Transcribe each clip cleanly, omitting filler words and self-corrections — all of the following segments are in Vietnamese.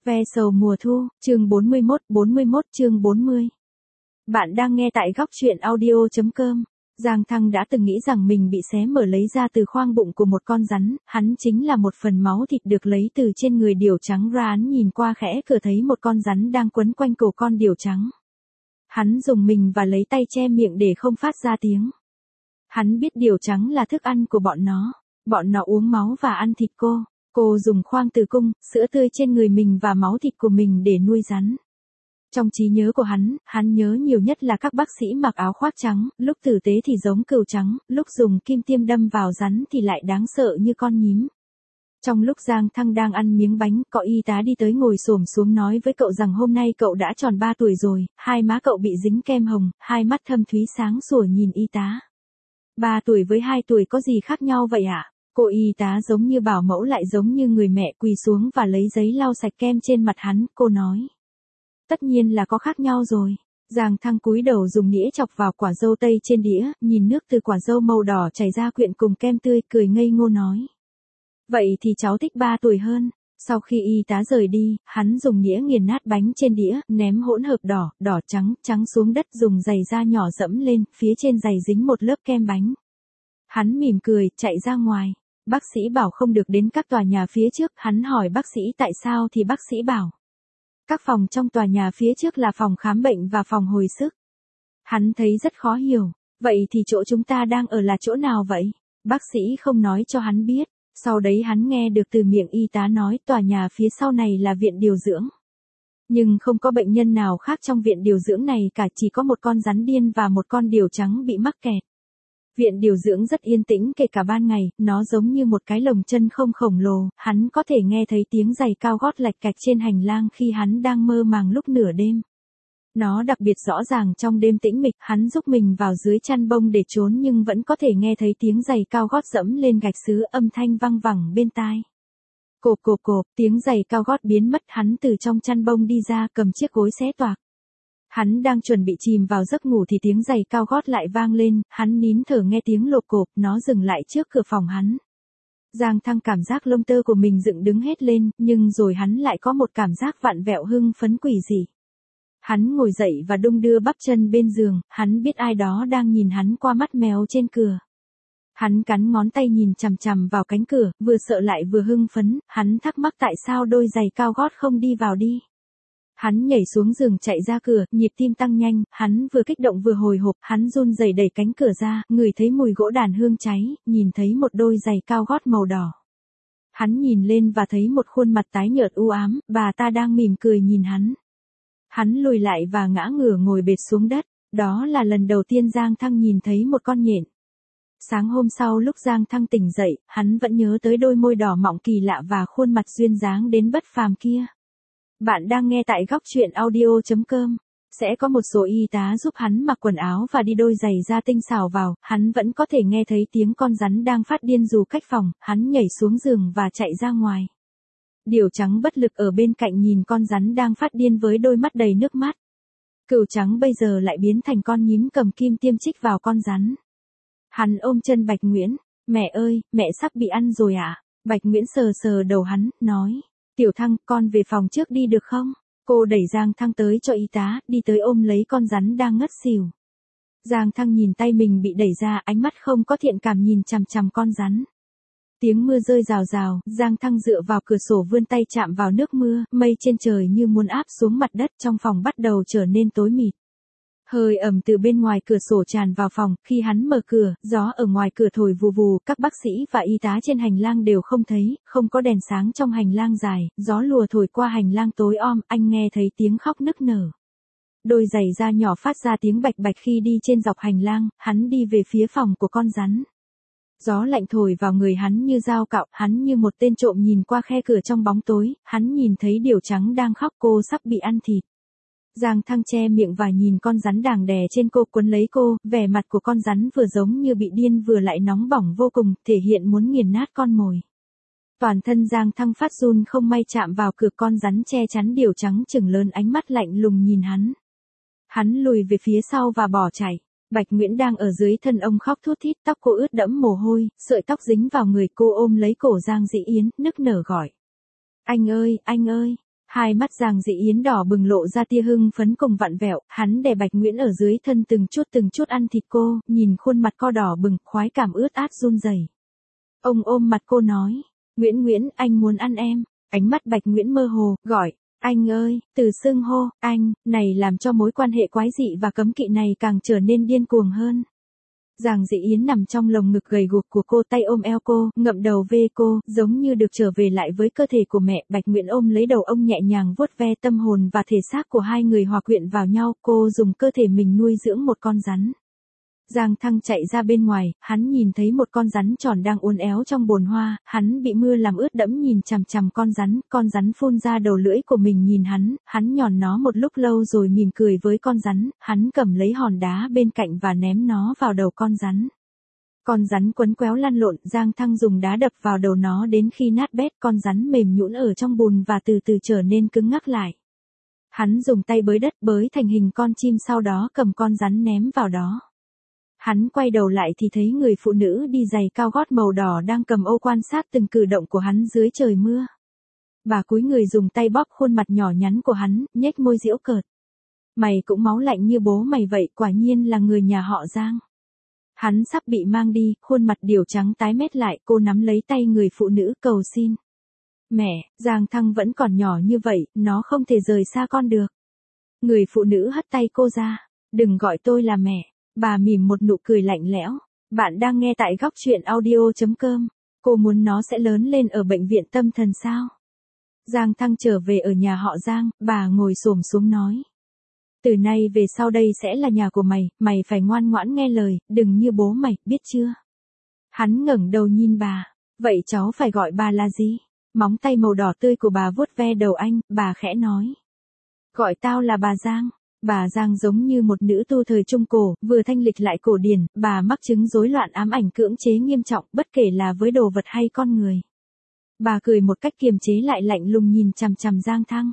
Ve sầu mùa thu, chương 41 chương 40. Bạn đang nghe tại góc truyện audio.com. Giang Thăng đã từng nghĩ rằng mình bị xé mở lấy ra từ khoang bụng của một con rắn, hắn chính là một phần máu thịt được lấy từ trên người điểu trắng ra. Hắn nhìn qua khẽ cửa thấy một con rắn đang quấn quanh cổ con điểu trắng. Hắn dùng mình và lấy tay che miệng để không phát ra tiếng. Hắn biết điểu trắng là thức ăn của bọn nó uống máu và ăn thịt cô. Cô dùng khoang tử cung, sữa tươi trên người mình và máu thịt của mình để nuôi rắn. Trong trí nhớ của hắn nhớ nhiều nhất là các bác sĩ mặc áo khoác trắng, lúc tử tế thì giống cừu trắng, lúc dùng kim tiêm đâm vào rắn thì lại đáng sợ như con nhím. Trong lúc Giang Thăng đang ăn miếng bánh, có y tá đi tới ngồi xổm xuống nói với cậu rằng hôm nay cậu đã tròn 3 tuổi rồi, hai má cậu bị dính kem hồng, hai mắt thâm thúy sáng sủa nhìn y tá. 3 tuổi với 2 tuổi có gì khác nhau vậy ạ? Cô y tá giống như bảo mẫu lại giống như người mẹ, quỳ xuống và lấy giấy lau sạch kem trên mặt hắn, cô nói. Tất nhiên là có khác nhau rồi. Giang Thăng cúi đầu dùng nĩa chọc vào quả dâu tây trên đĩa, nhìn nước từ quả dâu màu đỏ chảy ra quyện cùng kem tươi, cười ngây ngô nói. Vậy thì cháu thích 3 tuổi hơn. Sau khi y tá rời đi, hắn dùng nĩa nghiền nát bánh trên đĩa, ném hỗn hợp đỏ trắng xuống đất, dùng giày da nhỏ dẫm lên, phía trên giày dính một lớp kem bánh. Hắn mỉm cười, chạy ra ngoài. Bác sĩ bảo không được đến các tòa nhà phía trước, hắn hỏi bác sĩ tại sao thì bác sĩ bảo. Các phòng trong tòa nhà phía trước là phòng khám bệnh và phòng hồi sức. Hắn thấy rất khó hiểu, vậy thì chỗ chúng ta đang ở là chỗ nào vậy? Bác sĩ không nói cho hắn biết, sau đấy hắn nghe được từ miệng y tá nói tòa nhà phía sau này là viện điều dưỡng. Nhưng không có bệnh nhân nào khác trong viện điều dưỡng này cả, chỉ có một con rắn điên và một con điểu trắng bị mắc kẹt. Viện điều dưỡng rất yên tĩnh kể cả ban ngày, nó giống như một cái lồng chân không khổng lồ, hắn có thể nghe thấy tiếng giày cao gót lạch cạch trên hành lang khi hắn đang mơ màng lúc nửa đêm. Nó đặc biệt rõ ràng trong đêm tĩnh mịch, hắn giúp mình vào dưới chăn bông để trốn nhưng vẫn có thể nghe thấy tiếng giày cao gót dẫm lên gạch sứ, âm thanh văng vẳng bên tai. Cộp, tiếng giày cao gót biến mất, hắn từ trong chăn bông đi ra cầm chiếc gối xé toạc. Hắn đang chuẩn bị chìm vào giấc ngủ thì tiếng giày cao gót lại vang lên, hắn nín thở nghe tiếng lộp cộp, nó dừng lại trước cửa phòng hắn. Giang Thăng cảm giác lông tơ của mình dựng đứng hết lên, nhưng rồi hắn lại có một cảm giác vặn vẹo hưng phấn quỷ dị. Hắn ngồi dậy và đung đưa bắp chân bên giường, hắn biết ai đó đang nhìn hắn qua mắt mèo trên cửa. Hắn cắn ngón tay nhìn chằm chằm vào cánh cửa, vừa sợ lại vừa hưng phấn, hắn thắc mắc tại sao đôi giày cao gót không đi vào đi. Hắn nhảy xuống giường chạy ra cửa, nhịp tim tăng nhanh, hắn vừa kích động vừa hồi hộp, hắn run rẩy đẩy cánh cửa ra, ngửi thấy mùi gỗ đàn hương cháy, nhìn thấy một đôi giày cao gót màu đỏ. Hắn nhìn lên và thấy một khuôn mặt tái nhợt u ám, bà ta đang mỉm cười nhìn hắn. Hắn lùi lại và ngã ngửa ngồi bệt xuống đất, đó là lần đầu tiên Giang Thăng nhìn thấy một con nhện. Sáng hôm sau lúc Giang Thăng tỉnh dậy, hắn vẫn nhớ tới đôi môi đỏ mọng kỳ lạ và khuôn mặt duyên dáng đến bất phàm kia. Bạn đang nghe tại góc truyện audio.com. Sẽ có một số y tá giúp hắn mặc quần áo và đi đôi giày da tinh xảo vào, hắn vẫn có thể nghe thấy tiếng con rắn đang phát điên dù cách phòng, hắn nhảy xuống giường và chạy ra ngoài. Điểu trắng bất lực ở bên cạnh nhìn con rắn đang phát điên với đôi mắt đầy nước mắt. Cừu trắng bây giờ lại biến thành con nhím cầm kim tiêm chích vào con rắn. Hắn ôm chân Bạch Nguyễn, mẹ ơi, mẹ sắp bị ăn rồi ạ. Bạch Nguyễn sờ sờ đầu hắn, nói. Tiểu Thăng, con về phòng trước đi được không? Cô đẩy Giang Thăng tới cho y tá, đi tới ôm lấy con rắn đang ngất xỉu. Giang Thăng nhìn tay mình bị đẩy ra, ánh mắt không có thiện cảm nhìn chằm chằm con rắn. Tiếng mưa rơi rào rào, Giang Thăng dựa vào cửa sổ vươn tay chạm vào nước mưa, mây trên trời như muốn áp xuống mặt đất, trong phòng bắt đầu trở nên tối mịt. Hơi ẩm từ bên ngoài cửa sổ tràn vào phòng, khi hắn mở cửa, gió ở ngoài cửa thổi vù vù, các bác sĩ và y tá trên hành lang đều không thấy, không có đèn sáng trong hành lang dài, gió lùa thổi qua hành lang tối om, anh nghe thấy tiếng khóc nức nở. Đôi giày da nhỏ phát ra tiếng bạch bạch khi đi trên dọc hành lang, hắn đi về phía phòng của con rắn. Gió lạnh thổi vào người hắn như dao cạo, hắn như một tên trộm nhìn qua khe cửa trong bóng tối, hắn nhìn thấy điểu trắng đang khóc, cô sắp bị ăn thịt. Giang Thăng che miệng và nhìn con rắn đang đè trên cô, quấn lấy cô, vẻ mặt của con rắn vừa giống như bị điên vừa lại nóng bỏng vô cùng, thể hiện muốn nghiền nát con mồi. Toàn thân Giang Thăng phát run không may chạm vào cửa, con rắn che chắn điểu trắng trừng lớn ánh mắt lạnh lùng nhìn hắn. Hắn lùi về phía sau và bỏ chạy. Bạch Nguyễn đang ở dưới thân ông khóc thút thít, tóc cô ướt đẫm mồ hôi, sợi tóc dính vào người cô, ôm lấy cổ Giang Dĩ Yến, nức nở gọi. Anh ơi, Hai mắt Giang Dĩ Yến đỏ bừng lộ ra tia hưng phấn cùng vặn vẹo, hắn đè Bạch Nguyễn ở dưới thân từng chút ăn thịt cô, nhìn khuôn mặt co đỏ bừng, khoái cảm ướt át run rẩy. Ông ôm mặt cô nói, Nguyễn, anh muốn ăn em. Ánh mắt Bạch Nguyễn mơ hồ, gọi, anh ơi, từ xưng hô, anh, này làm cho mối quan hệ quái dị và cấm kỵ này càng trở nên điên cuồng hơn. Giang Dĩ Yến nằm trong lồng ngực gầy guộc của cô, tay ôm eo cô, ngậm đầu ve cô, giống như được trở về lại với cơ thể của mẹ. Bạch Nguyễn ôm lấy đầu ông nhẹ nhàng vuốt ve, tâm hồn và thể xác của hai người hòa quyện vào nhau, cô dùng cơ thể mình nuôi dưỡng một con rắn. Giang Thăng chạy ra bên ngoài, hắn nhìn thấy một con rắn tròn đang uốn éo trong bồn hoa, hắn bị mưa làm ướt đẫm nhìn chằm chằm con rắn phun ra đầu lưỡi của mình nhìn hắn nhòn nó một lúc lâu rồi mỉm cười với con rắn, hắn cầm lấy hòn đá bên cạnh và ném nó vào đầu con rắn. Con rắn quấn quéo lăn lộn, Giang Thăng dùng đá đập vào đầu nó đến khi nát bét, con rắn mềm nhũn ở trong bùn và từ từ trở nên cứng ngắc lại. Hắn dùng tay bới đất bới thành hình con chim, sau đó cầm con rắn ném vào đó. Hắn quay đầu lại thì thấy người phụ nữ đi giày cao gót màu đỏ đang cầm ô quan sát từng cử động của hắn dưới trời mưa. Bà cúi người dùng tay bóp khuôn mặt nhỏ nhắn của hắn, nhếch môi giễu cợt. Mày cũng máu lạnh như bố mày vậy, quả nhiên là người nhà họ Giang. Hắn sắp bị mang đi, khuôn mặt điểu trắng tái mét lại, cô nắm lấy tay người phụ nữ cầu xin. Mẹ, Giang Thăng vẫn còn nhỏ như vậy, nó không thể rời xa con được. Người phụ nữ hất tay cô ra. Đừng gọi tôi là mẹ. Bà mỉm một nụ cười lạnh lẽo. Bạn đang nghe tại góc truyện audio.com. Cô muốn nó sẽ lớn lên ở bệnh viện tâm thần sao? Giang Thăng trở về ở nhà họ Giang, bà ngồi xổm xuống nói. Từ nay về sau đây sẽ là nhà của mày, mày phải ngoan ngoãn nghe lời, đừng như bố mày, biết chưa? Hắn ngẩng đầu nhìn bà. Vậy cháu phải gọi bà là gì? Móng tay màu đỏ tươi của bà vuốt ve đầu anh, bà khẽ nói. Gọi tao là bà Giang. Bà Giang giống như một nữ tu thời Trung Cổ, vừa thanh lịch lại cổ điển, bà mắc chứng rối loạn ám ảnh cưỡng chế nghiêm trọng, bất kể là với đồ vật hay con người. Bà cười một cách kiềm chế lại lạnh lùng nhìn chằm chằm Giang Thăng.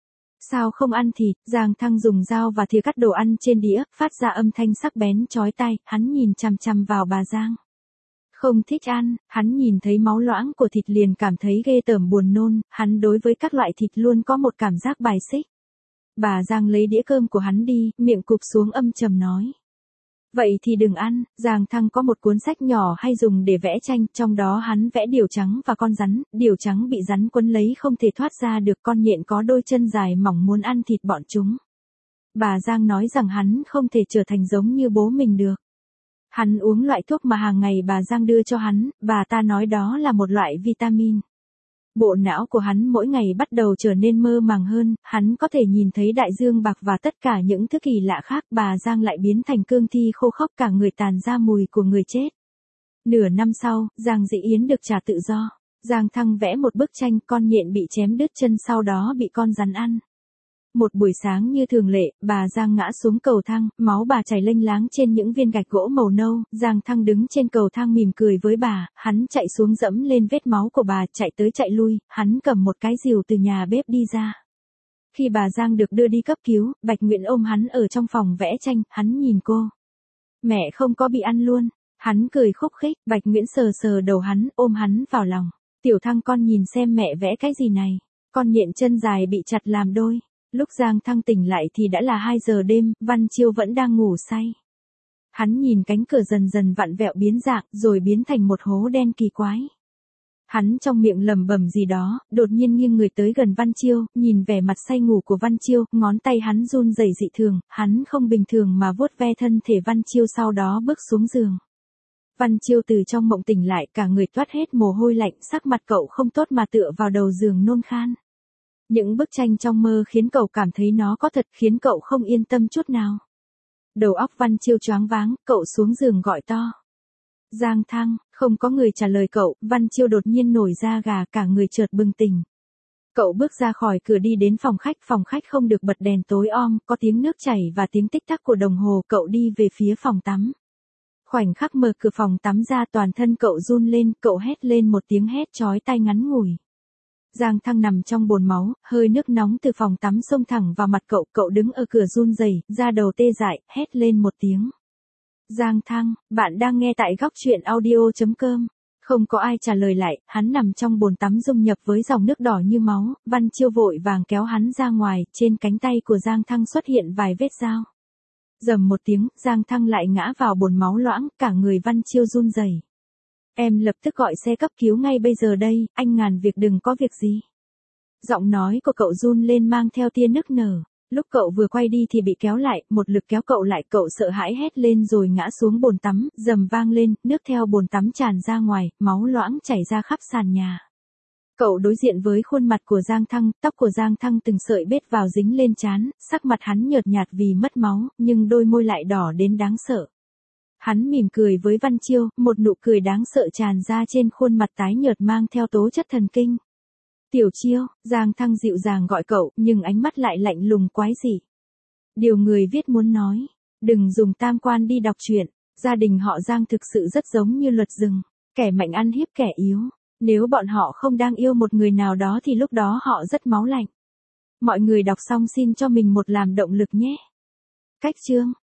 Sao không ăn thịt? Giang Thăng dùng dao và thìa cắt đồ ăn trên đĩa, phát ra âm thanh sắc bén chói tai, hắn nhìn chằm chằm vào bà Giang. Không thích ăn, hắn nhìn thấy máu loãng của thịt liền cảm thấy ghê tởm buồn nôn, hắn đối với các loại thịt luôn có một cảm giác bài xích. Bà Giang lấy đĩa cơm của hắn đi, miệng cụp xuống âm trầm nói. Vậy thì đừng ăn. Giang Thăng có một cuốn sách nhỏ hay dùng để vẽ tranh, trong đó hắn vẽ điểu trắng và con rắn, điểu trắng bị rắn quấn lấy không thể thoát ra được, con nhện có đôi chân dài mỏng muốn ăn thịt bọn chúng. Bà Giang nói rằng hắn không thể trở thành giống như bố mình được. Hắn uống loại thuốc mà hàng ngày bà Giang đưa cho hắn, bà ta nói đó là một loại vitamin. Bộ não của hắn mỗi ngày bắt đầu trở nên mơ màng hơn, hắn có thể nhìn thấy đại dương bạc và tất cả những thứ kỳ lạ khác, bà Giang lại biến thành cương thi khô khốc, cả người tàn ra mùi của người chết. Nửa năm sau, Giang Dĩ Yến được trả tự do. Giang Thăng vẽ một bức tranh, con nhện bị chém đứt chân sau đó bị con rắn ăn. Một buổi sáng như thường lệ, bà Giang ngã xuống cầu thang, máu bà chảy lênh láng trên những viên gạch gỗ màu nâu, Giang Thăng đứng trên cầu thang mỉm cười với bà, hắn chạy xuống dẫm lên vết máu của bà, chạy tới chạy lui, hắn cầm một cái rìu từ nhà bếp đi ra. Khi bà Giang được đưa đi cấp cứu, Bạch Nguyễn ôm hắn ở trong phòng vẽ tranh, hắn nhìn cô. Mẹ không có bị ăn luôn. Hắn cười khúc khích, Bạch Nguyễn sờ sờ đầu hắn, ôm hắn vào lòng. Tiểu Thăng con nhìn xem mẹ vẽ cái gì này. Con nhện chân dài bị chặt làm đôi. Lúc Giang Thăng tỉnh lại thì đã là 2 giờ đêm, Văn Chiêu vẫn đang ngủ say. Hắn nhìn cánh cửa dần dần vặn vẹo biến dạng, rồi biến thành một hố đen kỳ quái. Hắn trong miệng lẩm bẩm gì đó, đột nhiên nghiêng người tới gần Văn Chiêu, nhìn vẻ mặt say ngủ của Văn Chiêu, ngón tay hắn run rẩy dị thường, hắn không bình thường mà vuốt ve thân thể Văn Chiêu sau đó bước xuống giường. Văn Chiêu từ trong mộng tỉnh lại, cả người toát hết mồ hôi lạnh, sắc mặt cậu không tốt mà tựa vào đầu giường nôn khan. Những bức tranh trong mơ khiến cậu cảm thấy nó có thật, khiến cậu không yên tâm chút nào. Đầu óc Văn Chiêu choáng váng, cậu xuống giường gọi to. Giang Thăng, không có người trả lời cậu, Văn Chiêu đột nhiên nổi da gà, cả người chợt bừng tỉnh. Cậu bước ra khỏi cửa đi đến phòng khách không được bật đèn tối om, có tiếng nước chảy và tiếng tích tắc của đồng hồ, cậu đi về phía phòng tắm. Khoảnh khắc mở cửa phòng tắm ra, toàn thân cậu run lên, cậu hét lên một tiếng hét chói tai ngắn ngủi. Giang Thăng nằm trong bồn máu, hơi nước nóng từ phòng tắm xông thẳng vào mặt cậu đứng ở cửa run rẩy, da đầu tê dại, hét lên một tiếng. Giang Thăng, bạn đang nghe tại góc truyện audio.com. Không có ai trả lời lại, hắn nằm trong bồn tắm dung nhập với dòng nước đỏ như máu, Văn Chiêu vội vàng kéo hắn ra ngoài, trên cánh tay của Giang Thăng xuất hiện vài vết dao. Rầm một tiếng, Giang Thăng lại ngã vào bồn máu loãng, cả người Văn Chiêu run rẩy. Em lập tức gọi xe cấp cứu ngay bây giờ đây, anh ngàn việc đừng có việc gì. Giọng nói của cậu run lên mang theo tia nức nở. Lúc cậu vừa quay đi thì bị kéo lại, một lực kéo cậu lại, cậu sợ hãi hét lên rồi ngã xuống bồn tắm, rầm vang lên, nước theo bồn tắm tràn ra ngoài, máu loãng chảy ra khắp sàn nhà. Cậu đối diện với khuôn mặt của Giang Thăng, tóc của Giang Thăng từng sợi bết vào dính lên trán, sắc mặt hắn nhợt nhạt vì mất máu, nhưng đôi môi lại đỏ đến đáng sợ. Hắn mỉm cười với Văn Chiêu, một nụ cười đáng sợ tràn ra trên khuôn mặt tái nhợt mang theo tố chất thần kinh. Tiểu Chiêu, Giang Thăng dịu dàng gọi cậu, nhưng ánh mắt lại lạnh lùng quái dị. Điều người viết muốn nói, đừng dùng tam quan đi đọc truyện, gia đình họ Giang thực sự rất giống như luật rừng, kẻ mạnh ăn hiếp kẻ yếu, nếu bọn họ không đang yêu một người nào đó thì lúc đó họ rất máu lạnh. Mọi người đọc xong xin cho mình một làm động lực nhé. Cách chương